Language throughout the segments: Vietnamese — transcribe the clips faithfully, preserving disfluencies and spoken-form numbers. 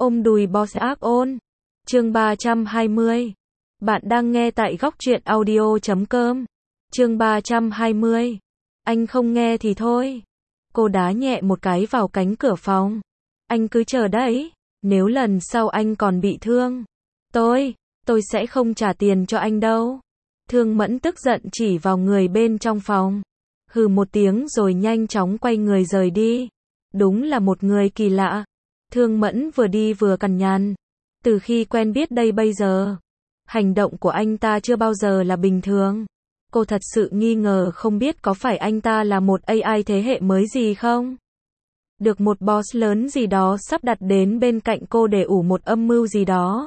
Ôm đùi boss ác ôn. Chương ba trăm hai mươi. Bạn đang nghe tại góc truyện audio chấm com. Chương ba trăm hai mươi. Anh không nghe thì thôi. Cô đá nhẹ một cái vào cánh cửa phòng. Anh cứ chờ đấy. Nếu lần sau anh còn bị thương, tôi, tôi sẽ không trả tiền cho anh đâu. Thương Mẫn tức giận chỉ vào người bên trong phòng. Hừ một tiếng rồi nhanh chóng quay người rời đi. Đúng là một người kỳ lạ. Thương Mẫn vừa đi vừa cằn nhằn. Từ khi quen biết đây bây giờ, hành động của anh ta chưa bao giờ là bình thường. Cô thật sự nghi ngờ không biết có phải anh ta là một a i thế hệ mới gì không? Được một boss lớn gì đó sắp đặt đến bên cạnh cô để ủ một âm mưu gì đó.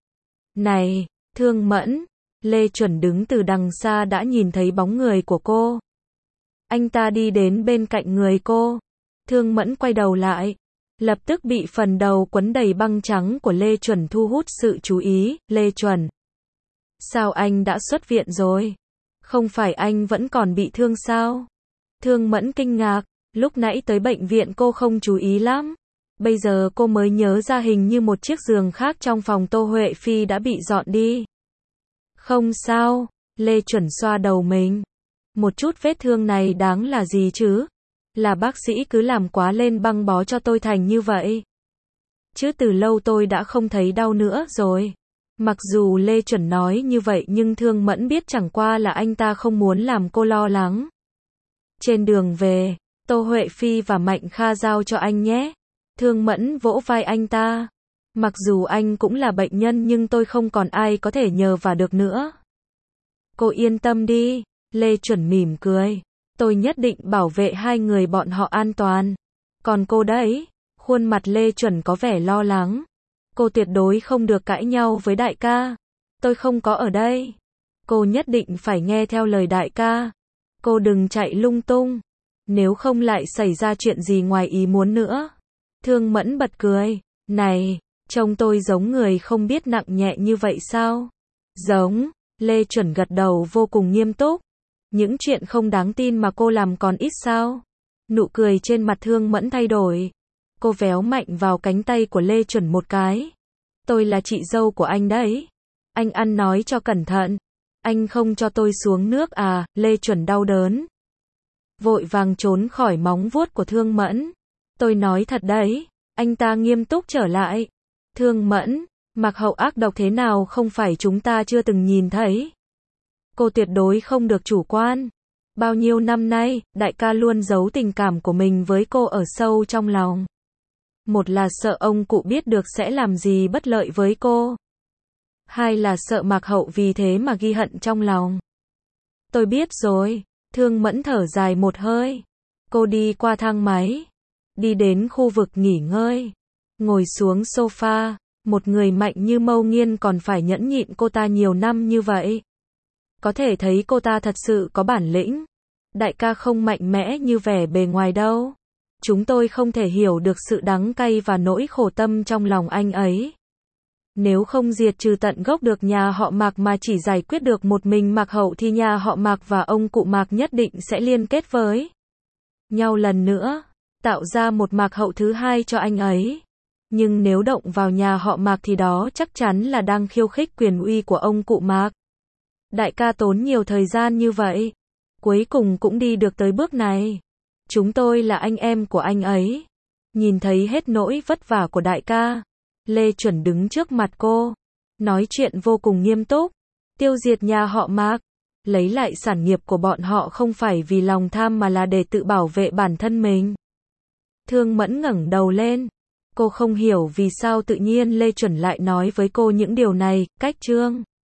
Này, Thương Mẫn, Lê Chuẩn đứng từ đằng xa đã nhìn thấy bóng người của cô. Anh ta đi đến bên cạnh người cô. Thương Mẫn quay đầu lại. Lập tức bị phần đầu quấn đầy băng trắng của Lê Chuẩn thu hút sự chú ý. Lê Chuẩn, sao anh đã xuất viện rồi? Không phải anh vẫn còn bị thương sao? Thương Mẫn kinh ngạc. Lúc nãy tới bệnh viện cô không chú ý lắm. Bây giờ cô mới nhớ ra hình như một chiếc giường khác trong phòng Tô Huệ Phi đã bị dọn đi. Không sao. Lê Chuẩn xoa đầu mình. Một chút vết thương này đáng là gì chứ? Là bác sĩ cứ làm quá lên băng bó cho tôi thành như vậy. Chứ từ lâu tôi đã không thấy đau nữa rồi. Mặc dù Lê Chuẩn nói như vậy nhưng Thương Mẫn biết chẳng qua là anh ta không muốn làm cô lo lắng. Trên đường về, Tô Huệ Phi và Mạnh Kha giao cho anh nhé. Thương Mẫn vỗ vai anh ta. Mặc dù anh cũng là bệnh nhân nhưng tôi không còn ai có thể nhờ vả được nữa. Cô yên tâm đi. Lê Chuẩn mỉm cười. Tôi nhất định bảo vệ hai người bọn họ an toàn. Còn cô đấy? Khuôn mặt Lê Chuẩn có vẻ lo lắng. Cô tuyệt đối không được cãi nhau với đại ca. Tôi không có ở đây. Cô nhất định phải nghe theo lời đại ca. Cô đừng chạy lung tung. Nếu không lại xảy ra chuyện gì ngoài ý muốn nữa. Thương Mẫn bật cười. Này, trông tôi giống người không biết nặng nhẹ như vậy sao? Giống. Lê Chuẩn gật đầu vô cùng nghiêm túc. Những chuyện không đáng tin mà cô làm còn ít sao? Nụ cười trên mặt Thương Mẫn thay đổi. Cô véo mạnh vào cánh tay của Lê Chuẩn một cái. Tôi là chị dâu của anh đấy. Anh ăn nói cho cẩn thận. Anh không cho tôi xuống nước à? Lê Chuẩn đau đớn. Vội vàng trốn khỏi móng vuốt của Thương Mẫn. Tôi nói thật đấy. Anh ta nghiêm túc trở lại. Thương Mẫn, Mạc Hậu ác độc thế nào không phải chúng ta chưa từng nhìn thấy. Cô tuyệt đối không được chủ quan. Bao nhiêu năm nay, đại ca luôn giấu tình cảm của mình với cô ở sâu trong lòng. Một là sợ ông cụ biết được sẽ làm gì bất lợi với cô. Hai là sợ Mạc Hậu vì thế mà ghi hận trong lòng. Tôi biết rồi. Thương Mẫn thở dài một hơi. Cô đi qua thang máy. Đi đến khu vực nghỉ ngơi. Ngồi xuống sofa. Một người mạnh như Mâu Nghiên còn phải nhẫn nhịn cô ta nhiều năm như vậy. Có thể thấy cô ta thật sự có bản lĩnh. Đại ca không mạnh mẽ như vẻ bề ngoài đâu. Chúng tôi không thể hiểu được sự đắng cay và nỗi khổ tâm trong lòng anh ấy. Nếu không diệt trừ tận gốc được nhà họ Mạc mà chỉ giải quyết được một mình Mạc Hậu thì nhà họ Mạc và ông cụ Mạc nhất định sẽ liên kết với nhau lần nữa, tạo ra một Mạc Hậu thứ hai cho anh ấy. Nhưng nếu động vào nhà họ Mạc thì đó chắc chắn là đang khiêu khích quyền uy của ông cụ Mạc. Đại ca tốn nhiều thời gian như vậy, cuối cùng cũng đi được tới bước này. Chúng tôi là anh em của anh ấy. Nhìn thấy hết nỗi vất vả của đại ca, Lê Chuẩn đứng trước mặt cô, nói chuyện vô cùng nghiêm túc. Tiêu diệt nhà họ Mạc, lấy lại sản nghiệp của bọn họ không phải vì lòng tham mà là để tự bảo vệ bản thân mình. Thương Mẫn ngẩng đầu lên. Cô không hiểu vì sao tự nhiên Lê Chuẩn lại nói với cô những điều này. Cách chương